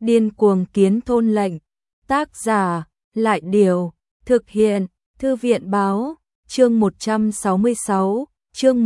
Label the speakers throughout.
Speaker 1: Điên cuồng kiến thôn lệnh. Tác giả, Lại Điều. Thực hiện, Thư viện Báo. Chương 166, chương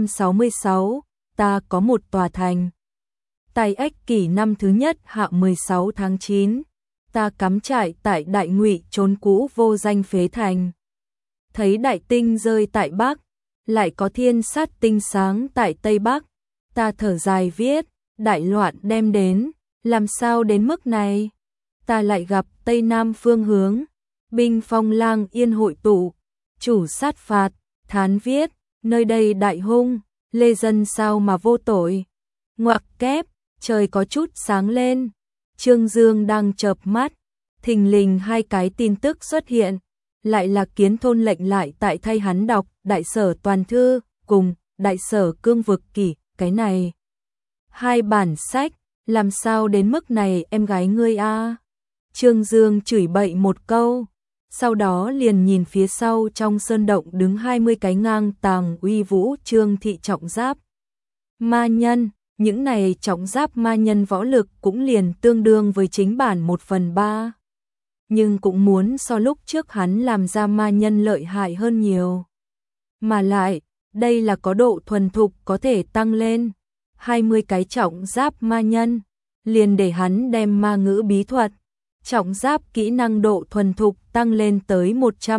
Speaker 1: 166, ta có một tòa thành. Tại Ách Kỷ năm thứ nhất hạ 16 tháng 9, ta cắm trại tại Đại Ngụy trốn cũ vô danh phế thành. Thấy đại tinh rơi tại Bắc, lại có thiên sát tinh sáng tại Tây Bắc, ta thở dài viết, đại loạn đem đến, làm sao đến mức này? Ta lại gặp Tây Nam phương hướng, binh phong lang yên hội tụ, chủ sát phạt, thán viết, nơi đây đại hung, lê dân sao mà vô tội. Ngoặc kép, trời có chút sáng lên, Trương Dương đang chợp mắt, thình lình hai cái tin tức xuất hiện, lại là Kiến Thôn lệnh lại tại thay hắn đọc Đại Sở Toàn Thư cùng Đại Sở Cương Vực Kỷ, cái này. Hai bản sách, làm sao đến mức này em gái ngươi a? Trương Dương chửi bậy một câu, sau đó liền nhìn phía sau trong sơn động đứng 20 cái ngang tàng uy vũ Trương thị trọng giáp ma nhân, những này trọng giáp ma nhân võ lực cũng liền tương đương với chính bản 1/3, nhưng cũng muốn so lúc trước hắn làm ra ma nhân lợi hại hơn nhiều. Mà lại, đây là có độ thuần thục có thể tăng lên, 20 cái trọng giáp ma nhân, liền để hắn đem ma ngữ bí thuật, trọng giáp kỹ năng độ thuần thục tăng lên tới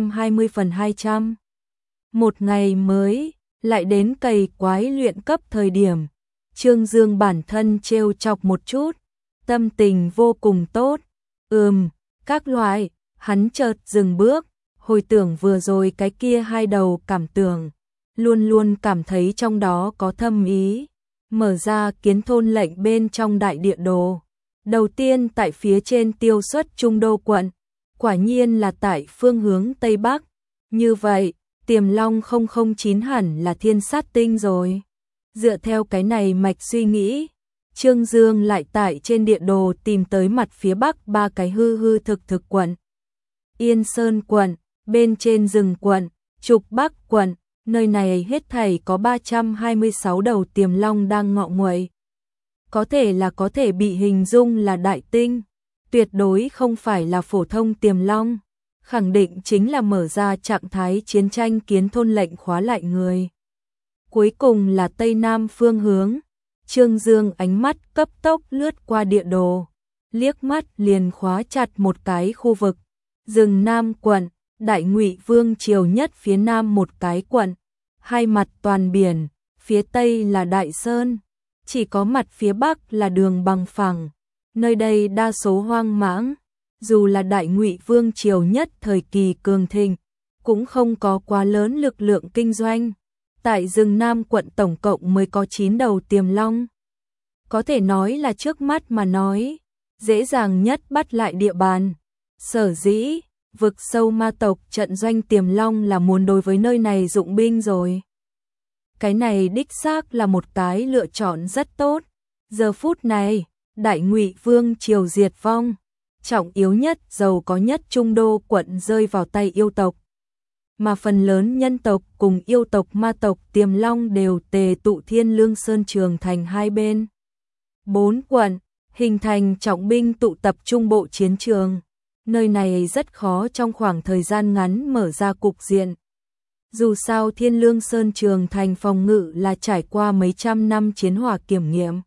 Speaker 1: 120/200. Một ngày mới, lại đến cày quái luyện cấp thời điểm, Trương Dương bản thân trêu chọc một chút, tâm tình vô cùng tốt. Các loại, hắn chợt dừng bước, hồi tưởng vừa rồi cái kia hai đầu cảm tưởng, luôn luôn cảm thấy trong đó có thâm ý. Mở ra Kiến Thôn lệnh bên trong đại địa đồ. Đầu tiên tại phía trên tiêu xuất Trung Đô quận, quả nhiên là tại phương hướng Tây Bắc. Như vậy, Tiềm Long 009 hẳn là thiên sát tinh rồi. Dựa theo cái này mạch suy nghĩ, Trương Dương lại tại trên địa đồ tìm tới mặt phía Bắc ba cái hư thực quận. Yên Sơn quận, bên trên Rừng quận, Trục Bắc quận, nơi này hết thảy có 326 đầu tiềm long đang ngọ nguậy. Có thể bị hình dung là đại tinh, tuyệt đối không phải là phổ thông tiềm long, khẳng định chính là mở ra trạng thái chiến tranh Kiến Thôn lệnh khóa lại người. Cuối cùng là Tây Nam phương hướng. Trương Dương ánh mắt cấp tốc lướt qua địa đồ, liếc mắt liền khóa chặt một cái khu vực, Rừng Nam quận, Đại Ngụy Vương triều nhất phía nam một cái quận, hai mặt toàn biển, phía tây là Đại Sơn, chỉ có mặt phía bắc là đường bằng phẳng, nơi đây đa số hoang mãng, dù là Đại Ngụy Vương triều nhất thời kỳ cường thịnh, cũng không có quá lớn lực lượng kinh doanh. Tại Rừng Nam quận tổng cộng mới có 9 đầu tiềm long. Có thể nói là trước mắt mà nói, dễ dàng nhất bắt lại địa bàn. Sở dĩ, vực sâu ma tộc trận doanh tiềm long là muốn đối với nơi này dụng binh rồi. Cái này đích xác là một cái lựa chọn rất tốt. Giờ phút này, Đại Ngụy Vương triều diệt vong, trọng yếu nhất giàu có nhất Trung Đô quận rơi vào tay yêu tộc. Mà phần lớn nhân tộc cùng yêu tộc ma tộc tiềm long đều tề tụ Thiên Lương Sơn Trường thành hai bên. 4 quận, hình thành trọng binh tụ tập trung bộ chiến trường. Nơi này rất khó trong khoảng thời gian ngắn mở ra cục diện. Dù sao Thiên Lương Sơn Trường thành phòng ngự là trải qua mấy trăm năm chiến hỏa kiểm nghiệm.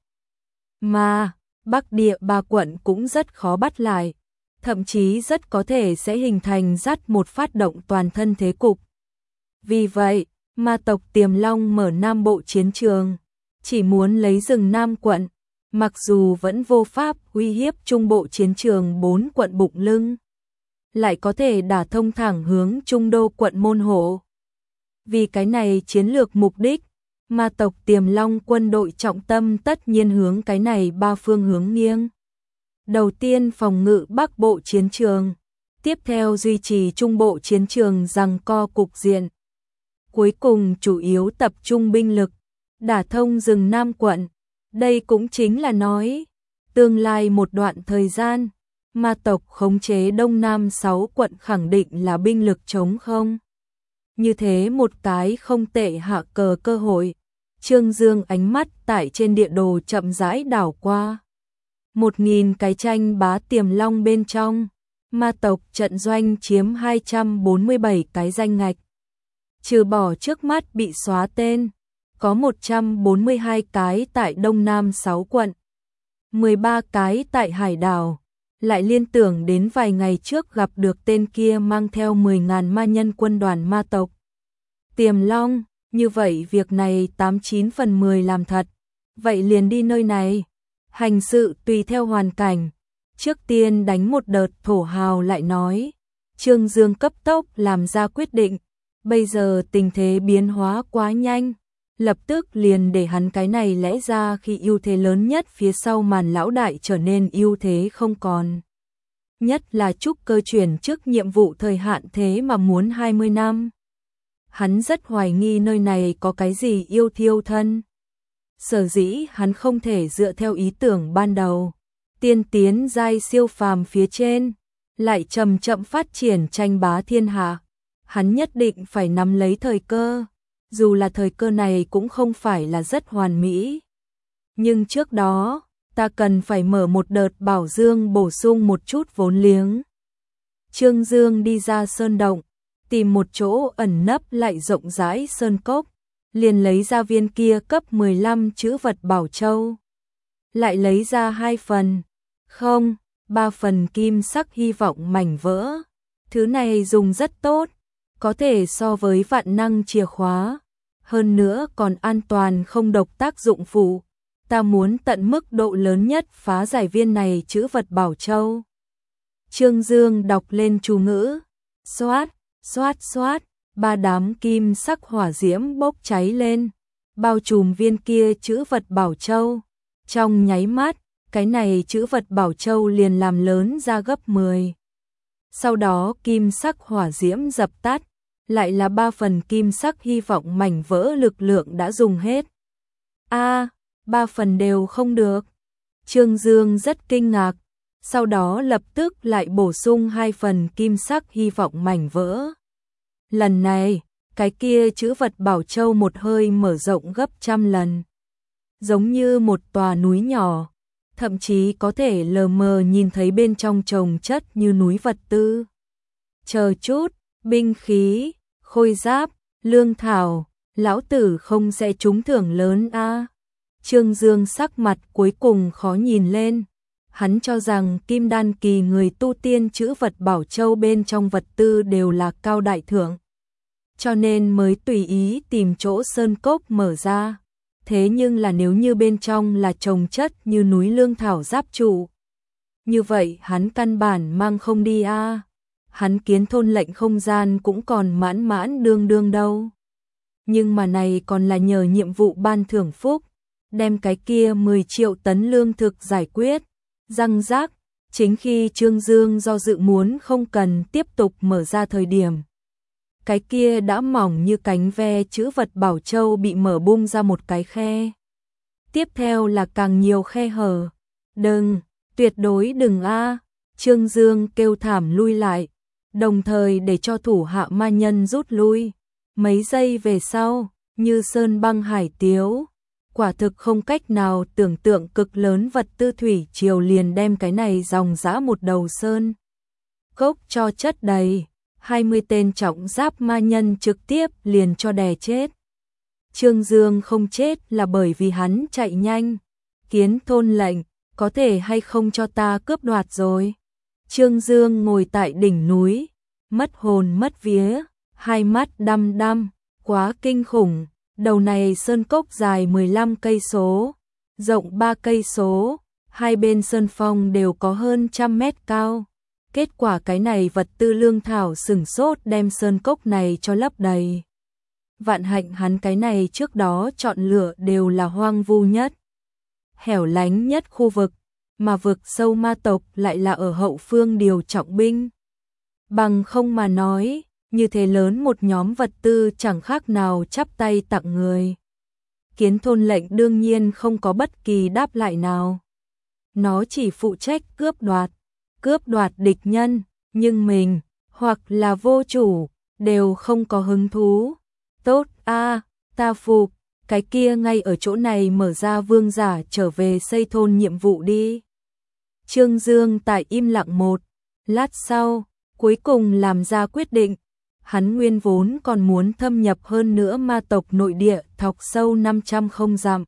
Speaker 1: Mà, Bắc địa 3 quận cũng rất khó bắt lại. Thậm chí rất có thể sẽ hình thành dắt một phát động toàn thân thế cục. Vì vậy, ma tộc tiềm long mở Nam Bộ chiến trường, chỉ muốn lấy Rừng Nam quận, mặc dù vẫn vô pháp uy hiếp Trung Bộ chiến trường 4 quận bụng lưng, lại có thể đả thông thẳng hướng Trung Đô quận môn hộ. Vì cái này chiến lược mục đích, ma tộc tiềm long quân đội trọng tâm tất nhiên hướng cái này 3 phương hướng nghiêng. Đầu tiên phòng ngự Bắc Bộ chiến trường, tiếp theo duy trì Trung Bộ chiến trường giằng co cục diện. Cuối cùng chủ yếu tập trung binh lực, đả thông Rừng Nam quận. Đây cũng chính là nói, tương lai một đoạn thời gian, ma tộc khống chế Đông Nam 6 quận khẳng định là binh lực trống không. Như thế một cái không tệ hạ cờ cơ hội, Trương Dương ánh mắt tại trên địa đồ chậm rãi đảo qua. 1.000 cái tranh bá tiềm long bên trong. Ma tộc trận doanh chiếm 247 cái danh ngạch. Trừ bỏ trước mắt bị xóa tên, có 142 cái tại Đông Nam 6 quận, 13 cái tại Hải đảo. Lại liên tưởng đến vài ngày trước gặp được tên kia mang theo 10.000 ma nhân quân đoàn ma tộc Tiềm Long, như vậy việc này 89 phần 10 làm thật. Vậy liền đi nơi này, hành sự tùy theo hoàn cảnh. Trước tiên đánh một đợt thổ hào lại nói. Trương Dương cấp tốc làm ra quyết định. Bây giờ tình thế biến hóa quá nhanh. Lập tức liền để hắn cái này lẽ ra khi ưu thế lớn nhất phía sau màn lão đại trở nên ưu thế không còn. Nhất là trúc cơ chuyển trước nhiệm vụ thời hạn thế mà muốn 20 năm. Hắn rất hoài nghi nơi này có cái gì yêu thiêu thân. Sở dĩ hắn không thể dựa theo ý tưởng ban đầu, tiên tiến giai siêu phàm phía trên, lại chậm chậm phát triển tranh bá thiên hạ. Hắn nhất định phải nắm lấy thời cơ, dù là thời cơ này cũng không phải là rất hoàn mỹ. Nhưng trước đó, ta cần phải mở một đợt bảo dương bổ sung một chút vốn liếng. Trương Dương đi ra sơn động, tìm một chỗ ẩn nấp lại rộng rãi sơn cốc, liền lấy ra viên kia cấp 15 chữ vật bảo châu. Lại lấy ra 2 phần, không, 3 phần kim sắc hy vọng mảnh vỡ. Thứ này dùng rất tốt, có thể so với vạn năng chìa khóa, hơn nữa còn an toàn không độc tác dụng phụ. Ta muốn tận mức độ lớn nhất phá giải viên này chữ vật bảo châu. Trương Dương đọc lên chú ngữ, xoát, xoát xoát, 3 đám kim sắc hỏa diễm bốc cháy lên, bao trùm viên kia chữ vật bảo châu. Trong nháy mắt, cái này chữ vật bảo châu liền làm lớn ra gấp 10. Sau đó kim sắc hỏa diễm dập tắt, lại là 3 phần kim sắc hy vọng mảnh vỡ lực lượng đã dùng hết. 3 phần đều không được. Trương Dương rất kinh ngạc, sau đó lập tức lại bổ sung 2 phần kim sắc hy vọng mảnh vỡ. Lần này, cái kia chữ vật bảo châu một hơi mở rộng gấp 100 lần. Giống như một tòa núi nhỏ, thậm chí có thể lờ mờ nhìn thấy bên trong chồng chất như núi vật tư. Chờ chút, binh khí, khôi giáp, lương thảo, lão tử không sẽ trúng thưởng lớn a. Trương Dương sắc mặt cuối cùng khó nhìn lên. Hắn cho rằng kim đan kỳ người tu tiên chữ vật bảo châu bên trong vật tư đều là cao đại thượng, cho nên mới tùy ý tìm chỗ sơn cốc mở ra. Thế nhưng là nếu như bên trong là chồng chất như núi lương thảo giáp trụ, như vậy hắn căn bản mang không đi a. Hắn kiến thôn lệnh không gian cũng còn mãn mãn đương đương đâu. Nhưng mà này còn là nhờ nhiệm vụ ban thưởng phúc, đem cái kia 10 triệu tấn lương thực giải quyết. Răng rác, chính khi Trương Dương do dự muốn không cần tiếp tục mở ra thời điểm, cái kia đã mỏng như cánh ve chữ vật bảo châu bị mở bung ra một cái khe. Tiếp theo là càng nhiều khe hở. Đừng, tuyệt đối đừng a. Trương Dương kêu thảm lui lại, đồng thời để cho thủ hạ ma nhân rút lui. Mấy giây về sau, như sơn băng hải tiếu, quả thực không cách nào tưởng tượng cực lớn vật tư thủy triều liền đem cái này dòng dã một đầu sơn cốc cho chất đầy. 20 tên trọng giáp ma nhân trực tiếp liền cho đè chết. Trương Dương không chết là bởi vì hắn chạy nhanh. Kiến thôn lệnh, có thể hay không cho ta cướp đoạt rồi. Trương Dương ngồi tại đỉnh núi, mất hồn mất vía, hai mắt đăm đăm, quá kinh khủng. Đầu này sơn cốc dài 15 cây số, rộng 3 cây số, hai bên sơn phong đều có hơn 100 mét cao. Kết quả cái này vật tư lương thảo sửng sốt đem sơn cốc này cho lấp đầy. Vạn hạnh hắn cái này trước đó chọn lựa đều là hoang vu nhất, hẻo lánh nhất khu vực, mà vực sâu ma tộc lại là ở hậu phương điều trọng binh. Bằng không mà nói, như thế lớn một nhóm vật tư chẳng khác nào chắp tay tặng người. Kiến thôn lệnh đương nhiên không có bất kỳ đáp lại nào. Nó chỉ phụ trách cướp đoạt địch nhân, nhưng mình, hoặc là vô chủ, đều không có hứng thú. Tốt a, ta phục, cái kia ngay ở chỗ này mở ra vương giả trở về xây thôn nhiệm vụ đi. Trương Dương tại im lặng một lát sau, cuối cùng làm ra quyết định. Hắn nguyên vốn còn muốn thâm nhập hơn nữa ma tộc nội địa, thọc sâu 500 không dặm.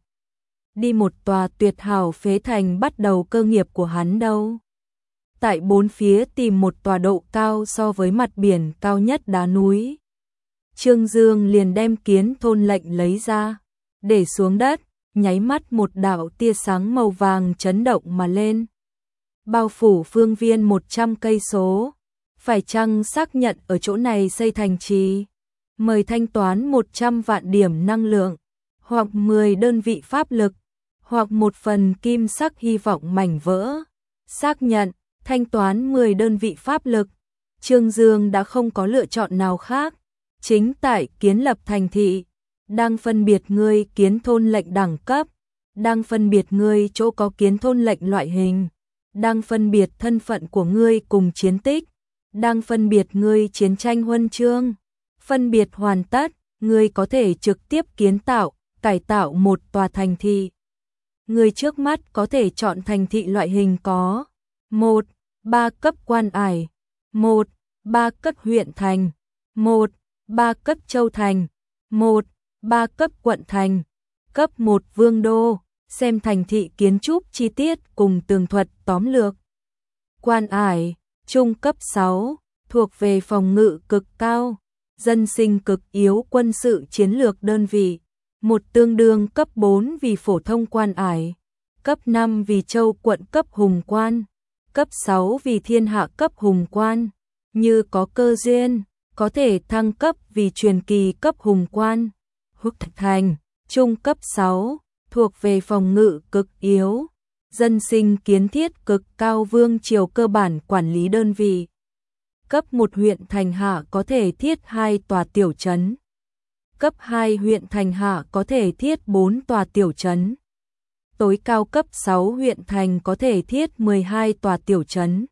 Speaker 1: Đi một tòa tuyệt hảo phế thành bắt đầu cơ nghiệp của hắn đâu. Tại bốn phía tìm một tòa độ cao so với mặt biển cao nhất đá núi. Trương Dương liền đem Kiến Thôn lệnh lấy ra, để xuống đất, nháy mắt một đạo tia sáng màu vàng chấn động mà lên. Bao phủ phương viên 100 cây số. Phải chăng xác nhận ở chỗ này xây thành trì? Mời thanh toán 100 vạn điểm năng lượng, hoặc 10 đơn vị pháp lực, hoặc một phần kim sắc hy vọng mảnh vỡ. Xác nhận, thanh toán 10 đơn vị pháp lực. Trương Dương đã không có lựa chọn nào khác. Chính tại kiến lập thành thị, đang phân biệt ngươi Kiến Thôn lệnh đẳng cấp, đang phân biệt ngươi chỗ có Kiến Thôn lệnh loại hình, đang phân biệt thân phận của ngươi cùng chiến tích, đang phân biệt ngươi chiến tranh huân chương. Phân biệt hoàn tất, ngươi có thể trực tiếp kiến tạo, cải tạo một tòa thành thị. Ngươi trước mắt có thể chọn thành thị loại hình có 1. 3 cấp quan ải, 1. 3 cấp huyện thành, 1. 3 cấp châu thành, 1. 3 cấp quận thành, cấp 1 vương đô. Xem thành thị kiến trúc chi tiết cùng tường thuật tóm lược. Quan ải, trung cấp 6, thuộc về phòng ngự cực cao, dân sinh cực yếu quân sự chiến lược đơn vị. Một tương đương cấp 4 vì phổ thông quan ải, cấp 5 vì châu quận cấp hùng quan, cấp 6 vì thiên hạ cấp hùng quan. Như có cơ duyên, có thể thăng cấp vì truyền kỳ cấp hùng quan. Húc thành, trung cấp 6, thuộc về phòng ngự cực yếu, dân sinh kiến thiết cực cao vương triều cơ bản quản lý đơn vị. Cấp 1 huyện thành hạ có thể thiết 2 tòa tiểu trấn. Cấp 2 huyện thành hạ có thể thiết 4 tòa tiểu trấn. Tối cao cấp 6 huyện thành có thể thiết 12 tòa tiểu trấn.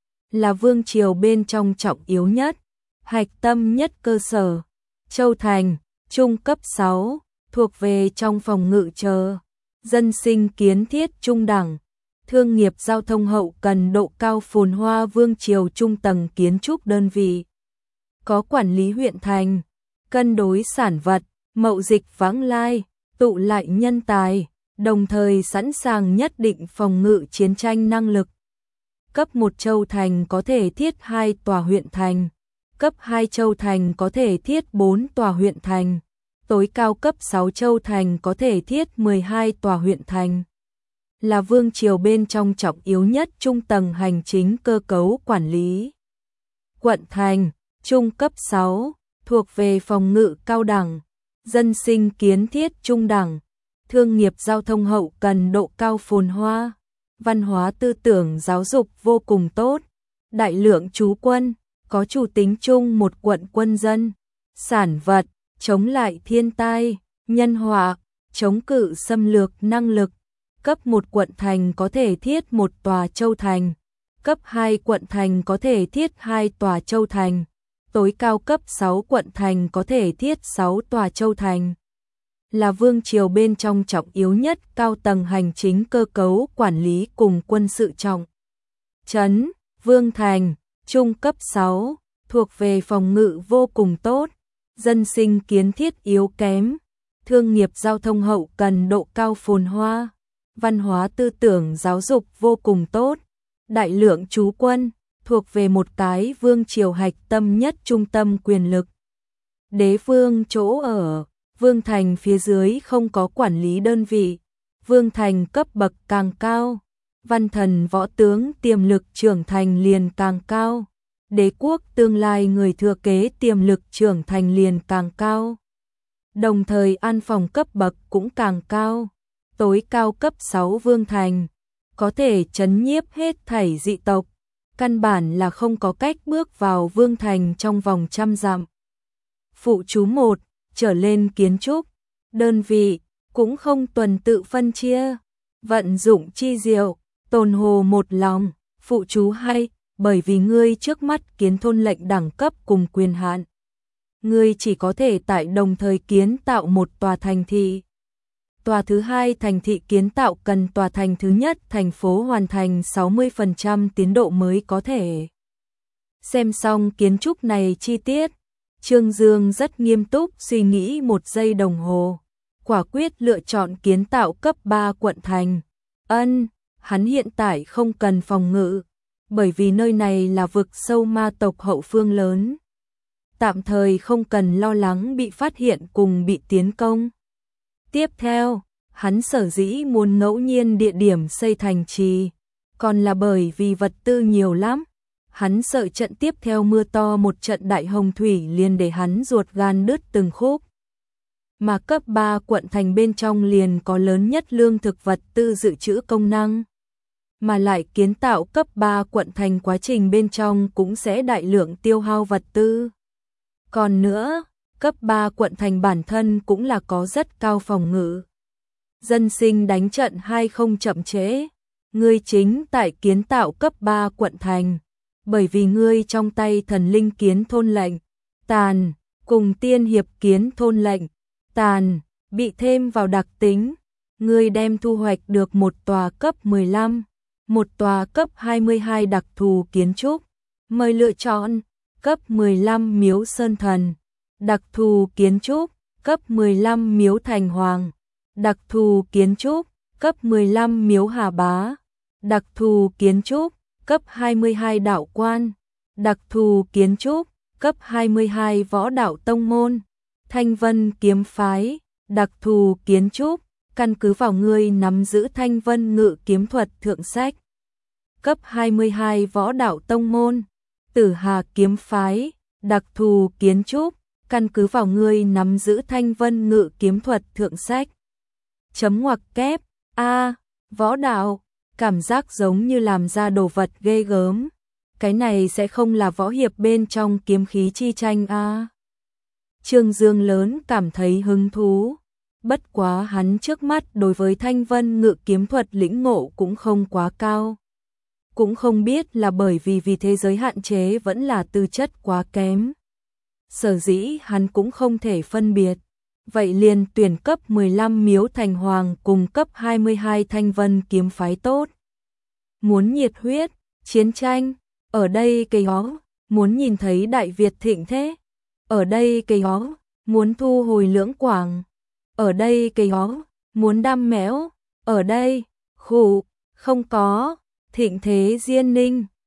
Speaker 1: Là vương triều bên trong trọng yếu nhất, hạch tâm nhất cơ sở. Châu thành, trung cấp 6, thuộc về trong phòng ngự chờ, dân sinh kiến thiết trung đẳng, thương nghiệp giao thông hậu cần độ cao phồn hoa vương triều trung tầng kiến trúc đơn vị. Có quản lý huyện thành, cân đối sản vật, mậu dịch vãng lai, tụ lại nhân tài, đồng thời sẵn sàng nhất định phòng ngự chiến tranh năng lực. Cấp 1 châu thành có thể thiết 2 tòa huyện thành, cấp 2 châu thành có thể thiết 4 tòa huyện thành, tối cao cấp 6 châu thành có thể thiết 12 tòa huyện thành. Là vương triều bên trong trọng yếu nhất trung tầng hành chính cơ cấu quản lý. Quận thành, trung cấp 6, thuộc về phòng ngự cao đẳng, dân sinh kiến thiết trung đẳng, thương nghiệp giao thông hậu cần độ cao phồn hoa, văn hóa tư tưởng giáo dục vô cùng tốt, đại lượng trú quân, có chủ tính chung một quận quân dân, sản vật, chống lại thiên tai, nhân họa, chống cự xâm lược năng lực. Cấp 1 quận thành có thể thiết 1 tòa châu thành, cấp 2 quận thành có thể thiết 2 tòa châu thành, tối cao cấp 6 quận thành có thể thiết 6 tòa châu thành. Là vương triều bên trong trọng yếu nhất cao tầng hành chính cơ cấu quản lý cùng quân sự trọng trấn. Vương thành, trung cấp 6, thuộc về phòng ngự vô cùng tốt, dân sinh kiến thiết yếu kém, thương nghiệp giao thông hậu cần độ cao phồn hoa, văn hóa tư tưởng giáo dục vô cùng tốt, đại lượng trú quân, thuộc về một cái vương triều hạch tâm nhất trung tâm quyền lực. Đế vương chỗ ở, vương thành phía dưới không có quản lý đơn vị, vương thành cấp bậc càng cao, văn thần võ tướng tiềm lực trưởng thành liền càng cao, đế quốc tương lai người thừa kế tiềm lực trưởng thành liền càng cao. Đồng thời an phòng cấp bậc cũng càng cao. Tối cao cấp 6 vương thành, có thể trấn nhiếp hết thảy dị tộc, căn bản là không có cách bước vào vương thành trong vòng 100 dặm. Phụ chú 1, trở lên kiến trúc, đơn vị, cũng không tuần tự phân chia, vận dụng chi diệu, tồn hồ một lòng. Phụ chú 2, bởi vì ngươi trước mắt kiến thôn lệnh đẳng cấp cùng quyền hạn, ngươi chỉ có thể tại đồng thời kiến tạo một tòa thành thị. tòa thứ hai thành thị kiến tạo cần tòa thành thứ nhất thành phố hoàn thành 60% tiến độ mới có thể. Xem xong kiến trúc này chi tiết, Trương Dương rất nghiêm túc suy nghĩ 1 giây đồng hồ, quả quyết lựa chọn kiến tạo cấp 3 quận thành. Hắn hiện tại không cần phòng ngự, bởi vì nơi này là vực sâu ma tộc hậu phương lớn. Tạm thời không cần lo lắng bị phát hiện cùng bị tiến công. Tiếp theo, hắn sở dĩ muốn ngẫu nhiên địa điểm xây thành trì, còn là bởi vì vật tư nhiều lắm. Hắn sợ trận tiếp theo mưa to một trận đại hồng thủy liền để hắn ruột gan đứt từng khúc. Mà cấp 3 quận thành bên trong liền có lớn nhất lương thực vật tư dự trữ công năng. Mà lại kiến tạo cấp 3 quận thành quá trình bên trong cũng sẽ đại lượng tiêu hao vật tư. Còn nữa, cấp 3 quận thành bản thân cũng là có rất cao phòng ngự. Dân sinh đánh trận hay không chậm trễ, ngươi chính tại kiến tạo cấp 3 quận thành, bởi vì ngươi trong tay thần linh kiến thôn lệnh, tàn, cùng tiên hiệp kiến thôn lệnh, tàn, bị thêm vào đặc tính, ngươi đem thu hoạch được một tòa cấp 15, một tòa cấp 22 đặc thù kiến trúc, mời lựa chọn, cấp 15 miếu sơn thần, đặc thù kiến trúc, cấp 15 miếu thành hoàng, đặc thù kiến trúc, cấp 15 miếu hà bá, đặc thù kiến trúc, cấp 22 đạo quan, đặc thù kiến trúc, cấp 22 võ đạo tông môn, Thanh Vân kiếm phái, đặc thù kiến trúc, căn cứ vào ngươi nắm giữ Thanh Vân ngự kiếm thuật thượng sách. Cấp 22 võ đạo tông môn, Tử Hà kiếm phái, đặc thù kiến trúc, căn cứ vào ngươi nắm giữ Thanh Vân ngự kiếm thuật thượng sách. Chấm ngoặc kép, võ đạo, cảm giác giống như làm ra đồ vật ghê gớm. Cái này sẽ không là võ hiệp bên trong kiếm khí chi tranh a. Trương Dương lớn cảm thấy hứng thú. Bất quá hắn trước mắt đối với Thanh Vân ngự kiếm thuật lĩnh ngộ cũng không quá cao. Cũng không biết là bởi vì thế giới hạn chế vẫn là tư chất quá kém. Sở dĩ hắn cũng không thể phân biệt. Vậy liền tuyển cấp 15 miếu thành hoàng cùng cấp 22 Thanh Vân kiếm phái tốt. Muốn nhiệt huyết, chiến tranh, ở đây cây ó, muốn nhìn thấy Đại Việt thịnh thế. Ở đây cây ó, muốn thu hồi Lưỡng Quảng. Ở đây cây ó, muốn đam méo. Ở đây, không có, thịnh thế Diên Ninh.